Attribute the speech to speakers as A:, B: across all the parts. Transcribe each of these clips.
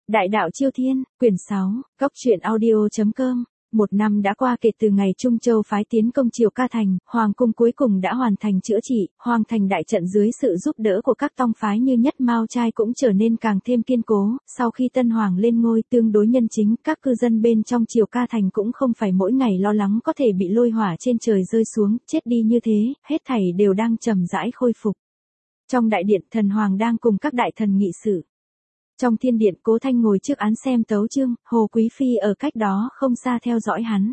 A: Đại đạo Chiêu Thiên, quyển 6, góc truyện audio.com. Một năm đã qua kể từ ngày Trung Châu phái tiến công Triều Ca Thành, Hoàng cung cuối cùng đã hoàn thành chữa trị, Hoàng thành đại trận dưới sự giúp đỡ của các tông phái như Nhất Mao Trai cũng trở nên càng thêm kiên cố, sau khi Tân Hoàng lên ngôi tương đối nhân chính, các cư dân bên trong Triều Ca Thành cũng không phải mỗi ngày lo lắng có thể bị lôi hỏa trên trời rơi xuống, chết đi như thế, hết thảy đều đang chậm rãi khôi phục. Trong đại điện, Thần Hoàng đang cùng các đại thần nghị sự. Trong thiên điện, Cố Thanh ngồi trước án xem tấu chương, Hồ Quý Phi ở cách đó không xa theo dõi hắn.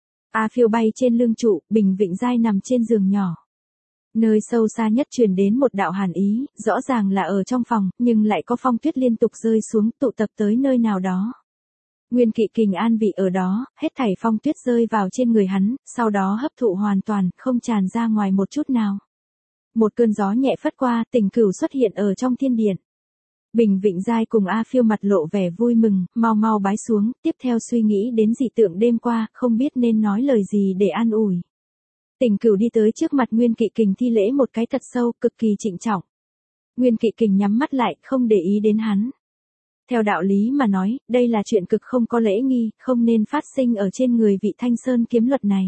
A: A Phiêu bay trên lưng trụ, Bình Vịnh Giai nằm trên giường nhỏ. Nơi sâu xa nhất truyền đến một đạo hàn ý, rõ ràng là ở trong phòng, nhưng lại có phong tuyết liên tục rơi xuống, tụ tập tới nơi nào đó. Nguyên Kỵ Kình an vị ở đó, hết thảy phong tuyết rơi vào trên người hắn, sau đó hấp thụ hoàn toàn, không tràn ra ngoài một chút nào. Một cơn gió nhẹ phất qua, Tình Cửu xuất hiện ở trong thiên điện. Bình Vịnh Giai cùng A Phiêu mặt lộ vẻ vui mừng, mau mau bái xuống, tiếp theo suy nghĩ đến dị tượng đêm qua, không biết nên nói lời gì để an ủi. Tình Cửu đi tới trước mặt Nguyên Kỵ Kình thi lễ một cái thật sâu, cực kỳ trịnh trọng. Nguyên Kỵ Kình nhắm mắt lại, không để ý đến hắn. Theo đạo lý mà nói, đây là chuyện cực không có lễ nghi, không nên phát sinh ở trên người vị Thanh Sơn kiếm luật này.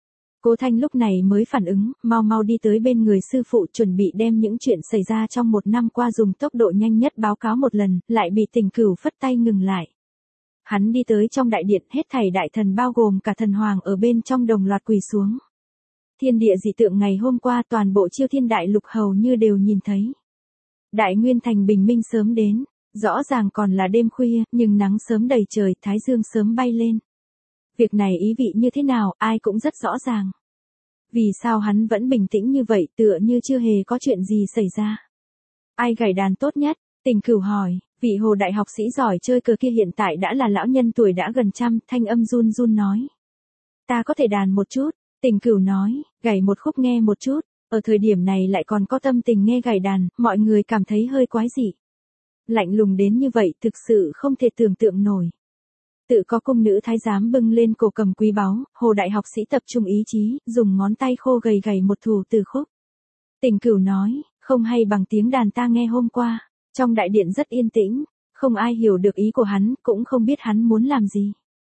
A: Cố Thanh lúc này mới phản ứng, mau mau đi tới bên người sư phụ chuẩn bị đem những chuyện xảy ra trong một năm qua dùng tốc độ nhanh nhất báo cáo một lần, lại bị Tình Cửu phất tay ngừng lại. Hắn đi tới trong đại điện, hết thảy đại thần bao gồm cả thần hoàng ở bên trong đồng loạt quỳ xuống. Thiên địa dị tượng ngày hôm qua toàn bộ Chiêu Thiên đại lục hầu như đều nhìn thấy. Đại Nguyên Thành bình minh sớm đến, rõ ràng còn là đêm khuya, nhưng nắng sớm đầy trời, thái dương sớm bay lên. Việc này ý vị như thế nào, ai cũng rất rõ ràng. Vì sao hắn vẫn bình tĩnh như vậy, tựa như chưa hề có chuyện gì xảy ra. Ai gảy đàn tốt nhất? Tình Cửu hỏi, vị Hồ đại học sĩ giỏi chơi cờ kia hiện tại đã là lão nhân tuổi đã gần trăm, thanh âm run run nói. Ta có thể đàn một chút, Tình Cửu nói, gảy một khúc nghe một chút, ở thời điểm này lại còn có tâm tình nghe gảy đàn, mọi người cảm thấy hơi quái dị. Lạnh lùng đến như vậy thực sự không thể tưởng tượng nổi. Tự có cung nữ thái giám bưng lên cổ cầm quý báu, Hồ đại học sĩ tập trung ý chí, dùng ngón tay khô gầy gầy một thủ từ khúc. Tình Cửu nói, không hay bằng tiếng đàn ta nghe hôm qua, trong đại điện rất yên tĩnh, không ai hiểu được ý của hắn, cũng không biết hắn muốn làm gì.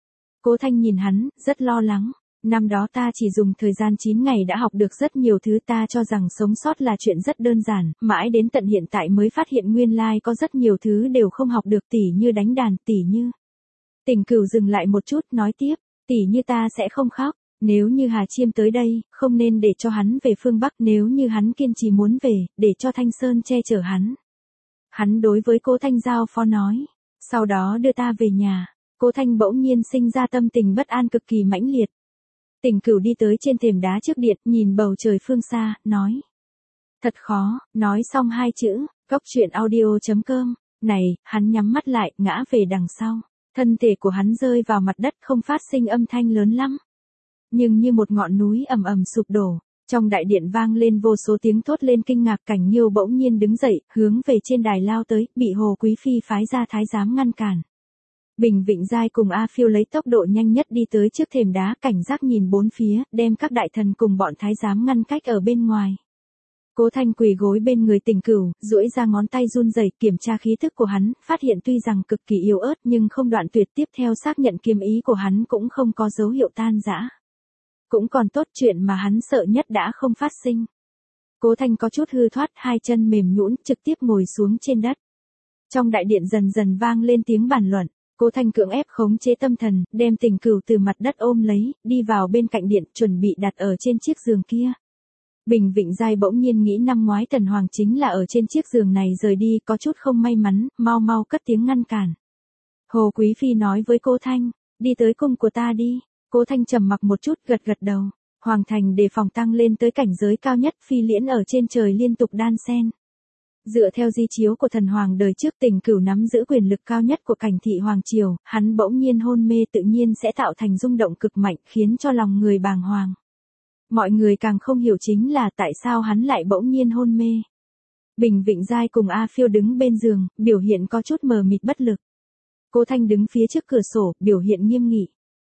A: Cố Thanh nhìn hắn, rất lo lắng, năm đó ta chỉ dùng thời gian 9 ngày đã học được rất nhiều thứ, ta cho rằng sống sót là chuyện rất đơn giản, mãi đến tận hiện tại mới phát hiện nguyên lai có rất nhiều thứ đều không học được, tỉ như đánh đàn, tỉ như. Tình Cửu dừng lại một chút, nói tiếp, tỉ như ta sẽ không khóc, nếu như Hà Chiêm tới đây, không nên để cho hắn về phương Bắc, nếu như hắn kiên trì muốn về, để cho Thanh Sơn che chở hắn. Hắn đối với Cố Thanh giao phó nói, sau đó đưa ta về nhà. Cố Thanh bỗng nhiên sinh ra tâm tình bất an cực kỳ mãnh liệt. Tình Cửu đi tới trên thềm đá trước điện, nhìn bầu trời phương xa, nói. Thật khó, nói xong hai chữ, góc truyện audio.com, này, hắn nhắm mắt lại, ngã về đằng sau. Thân thể của hắn rơi vào mặt đất không phát sinh âm thanh lớn lắm. Nhưng như một ngọn núi ầm ầm sụp đổ, trong đại điện vang lên vô số tiếng thốt lên kinh ngạc. Cảnh Nghiêu bỗng nhiên đứng dậy, hướng về trên đài lao tới, bị Hồ Quý Phi phái ra thái giám ngăn cản. Bình Vịnh Giai cùng A Phiêu lấy tốc độ nhanh nhất đi tới trước thềm đá, cảnh giác nhìn bốn phía, đem các đại thần cùng bọn thái giám ngăn cách ở bên ngoài. Cố Thanh quỳ gối bên người Tình Cửu, duỗi ra ngón tay run rẩy kiểm tra khí thức của hắn, phát hiện tuy rằng cực kỳ yếu ớt nhưng không đoạn tuyệt, tiếp theo xác nhận kiếm ý của hắn cũng không có dấu hiệu tan rã. Cũng còn tốt, chuyện mà hắn sợ nhất đã không phát sinh. Cố Thanh có chút hư thoát, hai chân mềm nhũn, trực tiếp ngồi xuống trên đất. Trong đại điện dần dần vang lên tiếng bàn luận. Cố Thanh cưỡng ép khống chế tâm thần, đem Tình Cửu từ mặt đất ôm lấy, đi vào bên cạnh điện, chuẩn bị đặt ở trên chiếc giường kia. Bình Vịnh Giai bỗng nhiên nghĩ năm ngoái Tần Hoàng chính là ở trên chiếc giường này rời đi, có chút không may mắn, mau mau cất tiếng ngăn cản. Hồ Quý Phi nói với Cố Thanh, đi tới cung của ta đi. Cố Thanh trầm mặc một chút, gật gật đầu. Hoàng thành đề phòng tăng lên tới cảnh giới cao nhất, phi liễn ở trên trời liên tục đan xen. Dựa theo di chiếu của thần hoàng đời trước, Tình Cửu nắm giữ quyền lực cao nhất của cảnh thị hoàng triều, hắn bỗng nhiên hôn mê tự nhiên sẽ tạo thành rung động cực mạnh, khiến cho lòng người bàng hoàng. Mọi người càng không hiểu chính là tại sao hắn lại bỗng nhiên hôn mê. Bình Vịnh Giai cùng A Phiêu đứng bên giường, biểu hiện có chút mờ mịt bất lực. Cố Thanh đứng phía trước cửa sổ, biểu hiện nghiêm nghị.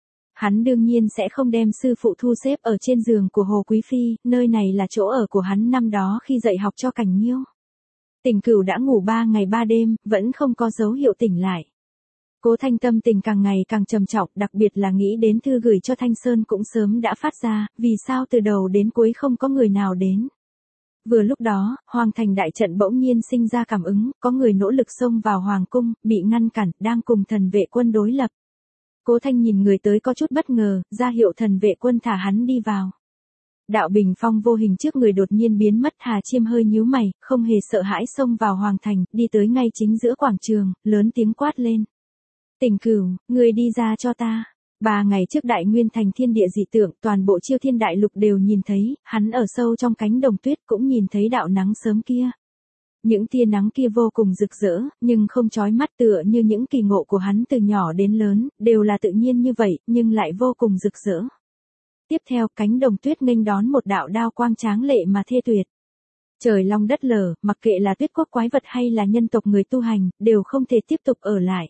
A: Hắn đương nhiên sẽ không đem sư phụ thu xếp ở trên giường của Hồ Quý Phi, nơi này là chỗ ở của hắn năm đó khi dạy học cho Cảnh Nghiêu. Tình Cửu đã ngủ 3 ngày 3 đêm, vẫn không có dấu hiệu tỉnh lại. Cố Thanh tâm tình càng ngày càng trầm trọng, đặc biệt là nghĩ đến thư gửi cho Thanh Sơn cũng sớm đã phát ra, vì sao từ đầu đến cuối không có người nào đến. Vừa lúc đó, Hoàng thành đại trận bỗng nhiên sinh ra cảm ứng, có người nỗ lực xông vào Hoàng cung, bị ngăn cản, đang cùng thần vệ quân đối lập. Cố Thanh nhìn người tới có chút bất ngờ, ra hiệu thần vệ quân thả hắn đi vào. Đạo bình phong vô hình trước người đột nhiên biến mất, Hà Chiêm hơi nhíu mày, không hề sợ hãi xông vào Hoàng thành, đi tới ngay chính giữa quảng trường, lớn tiếng quát lên. Tỉnh Cửu, người đi ra cho ta. 3 ngày trước Đại Nguyên thành thiên địa dị tượng, toàn bộ Chiêu Thiên đại lục đều nhìn thấy, hắn ở sâu trong cánh đồng tuyết cũng nhìn thấy đạo nắng sớm kia. Những tia nắng kia vô cùng rực rỡ, nhưng không chói mắt, tựa như những kỳ ngộ của hắn từ nhỏ đến lớn, đều là tự nhiên như vậy, nhưng lại vô cùng rực rỡ. Tiếp theo, cánh đồng tuyết nghênh đón một đạo đao quang tráng lệ mà thê tuyệt. Trời long đất lở, mặc kệ là tuyết quốc quái vật hay là nhân tộc người tu hành, đều không thể tiếp tục ở lại.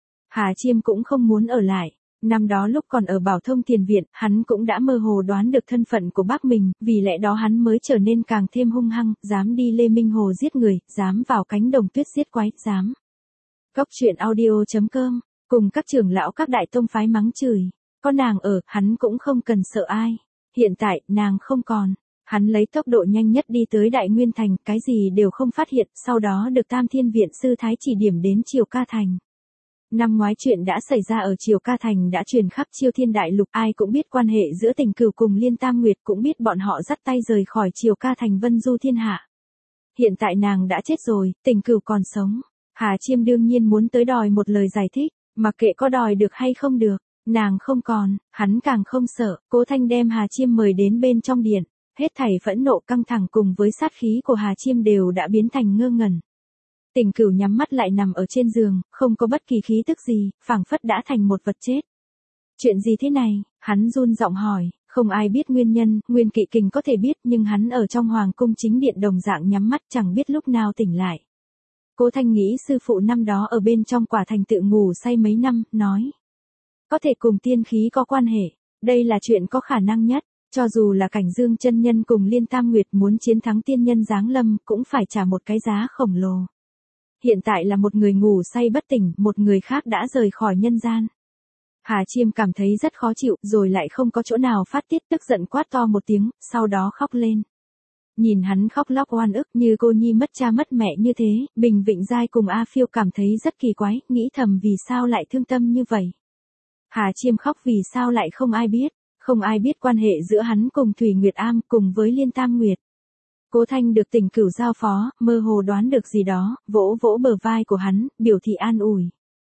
A: Hà Chiêm cũng không muốn ở lại. Năm đó lúc còn ở Bảo Thông Thiền Viện, hắn cũng đã mơ hồ đoán được thân phận của bác mình, vì lẽ đó hắn mới trở nên càng thêm hung hăng, dám đi Lê Minh Hồ giết người, dám vào cánh đồng tuyết giết quái, dám. Cóc truyện audio.com, cùng các trưởng lão các đại tông phái mắng chửi. Có nàng ở, hắn cũng không cần sợ ai. Hiện tại, nàng không còn. Hắn lấy tốc độ nhanh nhất đi tới Đại Nguyên Thành, cái gì đều không phát hiện, sau đó được Tam Thiên Viện sư Thái chỉ điểm đến Triều Ca Thành. Năm ngoái chuyện đã xảy ra ở Triều Ca Thành đã truyền khắp Chiêu Thiên đại lục, ai cũng biết quan hệ giữa Tình Cửu cùng Liên Tam Nguyệt, cũng biết bọn họ dắt tay rời khỏi Triều Ca Thành vân du thiên hạ. Hiện tại nàng đã chết rồi, Tình Cửu còn sống. Hà Chiêm đương nhiên muốn tới đòi một lời giải thích, mặc kệ có đòi được hay không được, nàng không còn, hắn càng không sợ. Cố Thanh đem Hà Chiêm mời đến bên trong điện, hết thảy phẫn nộ căng thẳng cùng với sát khí của Hà Chiêm đều đã biến thành ngơ ngẩn. Tình Cửu nhắm mắt lại nằm ở trên giường, không có bất kỳ khí tức gì, phảng phất đã thành một vật chết. Chuyện gì thế này? Hắn run giọng hỏi, không ai biết nguyên nhân, Nguyên Kỵ Kình có thể biết, nhưng hắn ở trong hoàng cung chính điện đồng dạng nhắm mắt, chẳng biết lúc nào tỉnh lại. Cố Thanh nghĩ sư phụ năm đó ở bên trong quả thành tự ngủ say mấy năm, nói. Có thể cùng tiên khí có quan hệ, đây là chuyện có khả năng nhất, cho dù là Cảnh Dương chân nhân cùng Liên Tam Nguyệt muốn chiến thắng tiên nhân giáng lâm, cũng phải trả một cái giá khổng lồ. Hiện tại là một người ngủ say bất tỉnh, một người khác đã rời khỏi nhân gian. Hà Chiêm cảm thấy rất khó chịu, rồi lại không có chỗ nào phát tiết, tức giận quát to một tiếng, sau đó khóc lên. Nhìn hắn khóc lóc oan ức như cô nhi mất cha mất mẹ như thế, Bình Vịnh Giai cùng A Phiêu cảm thấy rất kỳ quái, nghĩ thầm vì sao lại thương tâm như vậy. Hà Chiêm khóc vì sao lại không ai biết, không ai biết quan hệ giữa hắn cùng Thủy Nguyệt Am cùng với Liên Tam Nguyệt. Cố Thanh được Tình Cửu giao phó, mơ hồ đoán được gì đó, vỗ vỗ bờ vai của hắn, biểu thị an ủi.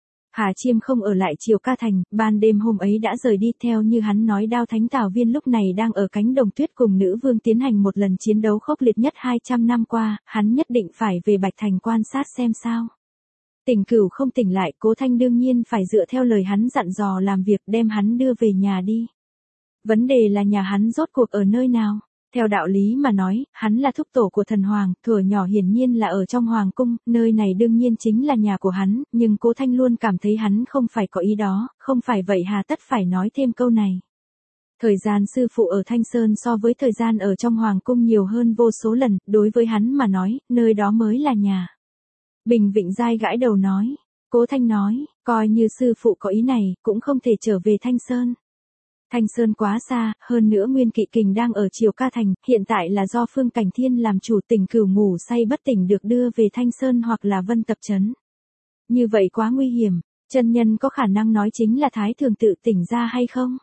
A: Hà Chiêm không ở lại Triều Ca Thành, ban đêm hôm ấy đã rời đi, theo như hắn nói Đao Thánh Tào Viên lúc này đang ở cánh đồng tuyết cùng nữ vương tiến hành một lần chiến đấu khốc liệt nhất 200 năm qua, hắn nhất định phải về Bạch Thành quan sát xem sao. Tình Cửu không tỉnh lại, Cố Thanh đương nhiên phải dựa theo lời hắn dặn dò làm việc, đem hắn đưa về nhà đi. Vấn đề là nhà hắn rốt cuộc ở nơi nào? Theo đạo lý mà nói, hắn là thúc tổ của thần hoàng, thuở nhỏ hiển nhiên là ở trong hoàng cung, nơi này đương nhiên chính là nhà của hắn, nhưng Cố Thanh luôn cảm thấy hắn không phải có ý đó, không phải vậy hà tất phải nói thêm câu này. Thời gian sư phụ ở Thanh Sơn so với thời gian ở trong hoàng cung nhiều hơn vô số lần, đối với hắn mà nói, nơi đó mới là nhà. Bình Vịnh Giai gãi đầu nói, Cố Thanh nói, coi như sư phụ có ý này, cũng không thể trở về Thanh Sơn. Thanh Sơn quá xa, hơn nữa Nguyên Kỵ Kình đang ở Triều Ca Thành, hiện tại là do Phương Cảnh Thiên làm chủ, Tình Cửu ngủ say bất tỉnh được đưa về Thanh Sơn hoặc là Vân Tập Trấn. Như vậy quá nguy hiểm, chân nhân có khả năng nói chính là Thái Thường tự tỉnh ra hay không?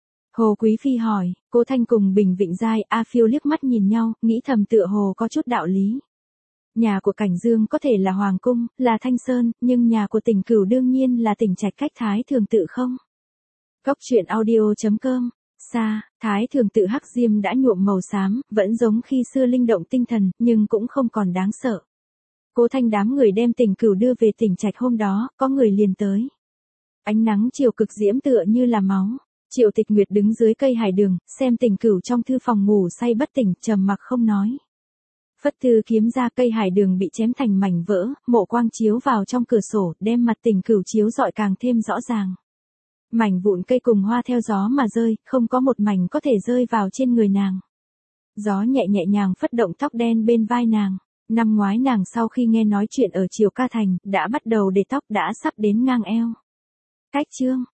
A: Hồ Quý Phi hỏi, Cố Thanh cùng Bình Vịnh Giai, A Phiêu liếc mắt nhìn nhau, nghĩ thầm tựa hồ có chút đạo lý. Nhà của Cảnh Dương có thể là Hoàng Cung, là Thanh Sơn, nhưng nhà của Tình Cửu đương nhiên là Tỉnh Trạch cách Thái Thường tự không? Cóc truyện audio.com, xa, Thái Thường tự hắc diêm đã nhuộm màu xám, vẫn giống khi xưa linh động tinh thần, nhưng cũng không còn đáng sợ. Cố Thanh đám người đem Tình Cửu đưa về Tỉnh Trạch hôm đó, có người liền tới. Ánh nắng chiều cực diễm tựa như là máu. Triệu Tịch Nguyệt đứng dưới cây hải đường, xem Tình Cửu trong thư phòng ngủ say bất tỉnh, trầm mặc không nói. Phất Thư kiếm ra, cây hải đường bị chém thành mảnh vỡ, mộ quang chiếu vào trong cửa sổ, đem mặt Tình Cửu chiếu rọi càng thêm rõ ràng. Mảnh vụn cây cùng hoa theo gió mà rơi, không có một mảnh có thể rơi vào trên người nàng. Gió nhẹ nhẹ nhàng phất động tóc đen bên vai nàng. Năm ngoái nàng sau khi nghe nói chuyện ở Triều Ca Thành, đã bắt đầu để tóc đã sắp đến ngang eo. Cách chương